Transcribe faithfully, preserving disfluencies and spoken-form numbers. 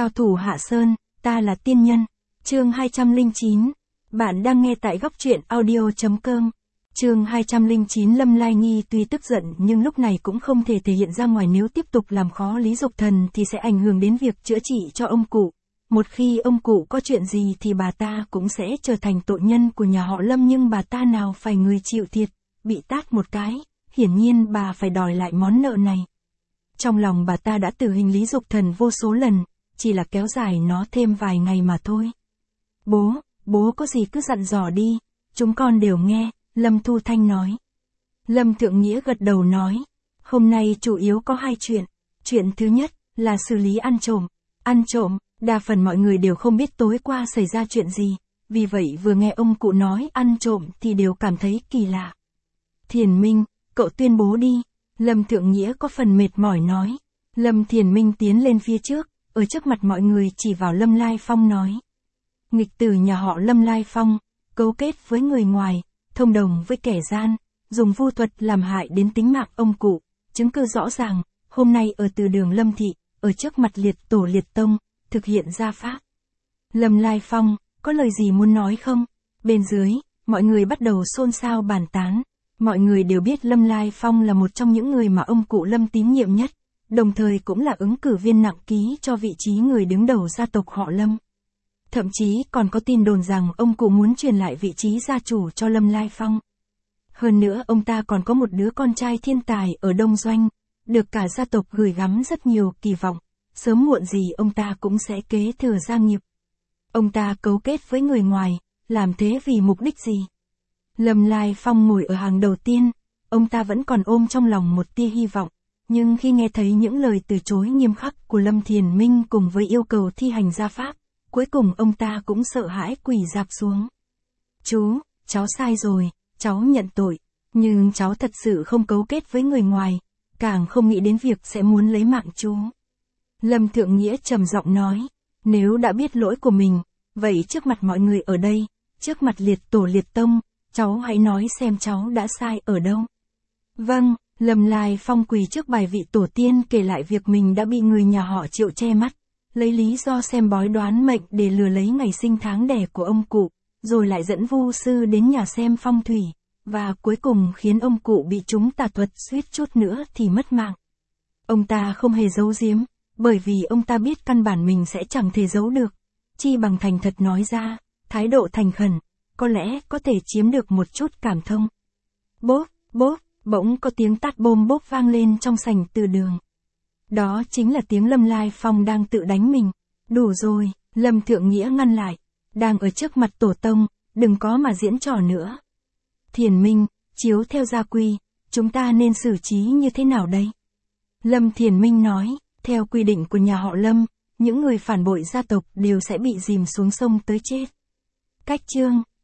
Cao thủ Hạ Sơn, ta là tiên nhân. Chương hai trăm lẻ chín. Bạn đang nghe tại góc truyện audio chấm com. Chương hai trăm lẻ chín. Lâm Lai Nghi tuy tức giận nhưng lúc này cũng không thể thể hiện ra ngoài, nếu tiếp tục làm khó Lý Dục Thần thì sẽ ảnh hưởng đến việc chữa trị cho ông cụ. Một khi ông cụ có chuyện gì thì bà ta cũng sẽ trở thành tội nhân của nhà họ Lâm, nhưng bà ta nào phải người chịu thiệt, bị tát một cái, hiển nhiên bà phải đòi lại món nợ này. Trong lòng bà ta đã tử hình Lý Dục Thần vô số lần, chỉ là kéo dài nó thêm vài ngày mà thôi. Bố, bố có gì cứ dặn dò đi, chúng con đều nghe, Lâm Thu Thanh nói. Lâm Thượng Nghĩa gật đầu nói, hôm nay chủ yếu có hai chuyện. Chuyện thứ nhất là xử lý ăn trộm. Ăn trộm, đa phần mọi người đều không biết tối qua xảy ra chuyện gì, vì vậy vừa nghe ông cụ nói ăn trộm thì đều cảm thấy kỳ lạ. Thiền Minh, cậu tuyên bố đi, Lâm Thượng Nghĩa có phần mệt mỏi nói. Lâm Thiền Minh tiến lên phía trước, ở trước mặt mọi người chỉ vào Lâm Lai Phong nói. Nghịch tử nhà họ Lâm Lai Phong, cấu kết với người ngoài, thông đồng với kẻ gian, dùng vu thuật làm hại đến tính mạng ông cụ, chứng cứ rõ ràng, hôm nay ở từ đường Lâm Thị, ở trước mặt liệt tổ liệt tông, thực hiện gia pháp. Lâm Lai Phong, có lời gì muốn nói không? Bên dưới, mọi người bắt đầu xôn xao bàn tán. Mọi người đều biết Lâm Lai Phong là một trong những người mà ông cụ Lâm tín nhiệm nhất, đồng thời cũng là ứng cử viên nặng ký cho vị trí người đứng đầu gia tộc họ Lâm. Thậm chí còn có tin đồn rằng ông cụ muốn truyền lại vị trí gia chủ cho Lâm Lai Phong. Hơn nữa ông ta còn có một đứa con trai thiên tài ở Đông Doanh, được cả gia tộc gửi gắm rất nhiều kỳ vọng, sớm muộn gì ông ta cũng sẽ kế thừa gia nghiệp. Ông ta cấu kết với người ngoài, làm thế vì mục đích gì? Lâm Lai Phong ngồi ở hàng đầu tiên, ông ta vẫn còn ôm trong lòng một tia hy vọng, nhưng khi nghe thấy những lời từ chối nghiêm khắc của Lâm Thiền Minh cùng với yêu cầu thi hành gia pháp, cuối cùng ông ta cũng sợ hãi quỳ rạp xuống. Chú, cháu sai rồi, cháu nhận tội, nhưng cháu thật sự không cấu kết với người ngoài, càng không nghĩ đến việc sẽ muốn lấy mạng chú. Lâm Thượng Nghĩa trầm giọng nói, nếu đã biết lỗi của mình, vậy trước mặt mọi người ở đây, trước mặt liệt tổ liệt tông, cháu hãy nói xem cháu đã sai ở đâu. Vâng, Lâm Lai Phong quỳ trước bài vị tổ tiên kể lại việc mình đã bị người nhà họ Triệu che mắt, lấy lý do xem bói đoán mệnh để lừa lấy ngày sinh tháng đẻ của ông cụ, rồi lại dẫn vu sư đến nhà xem phong thủy, và cuối cùng khiến ông cụ bị trúng tà thuật suýt chút nữa thì mất mạng. Ông ta không hề giấu giếm, bởi vì ông ta biết căn bản mình sẽ chẳng thể giấu được, chi bằng thành thật nói ra, thái độ thành khẩn, có lẽ có thể chiếm được một chút cảm thông. Bốp, bốp, bỗng có tiếng tát bôm bốp vang lên trong sảnh từ đường. Đó chính là tiếng Lâm Lai Phong đang tự đánh mình. Đủ rồi, Lâm Thượng Nghĩa ngăn lại. Đang ở trước mặt tổ tông, đừng có mà diễn trò nữa. Thiền Minh, chiếu theo gia quy, chúng ta nên xử trí như thế nào đây? Lâm Thiền Minh nói, theo quy định của nhà họ Lâm, những người phản bội gia tộc đều sẽ bị dìm xuống sông tới chết. Cách chương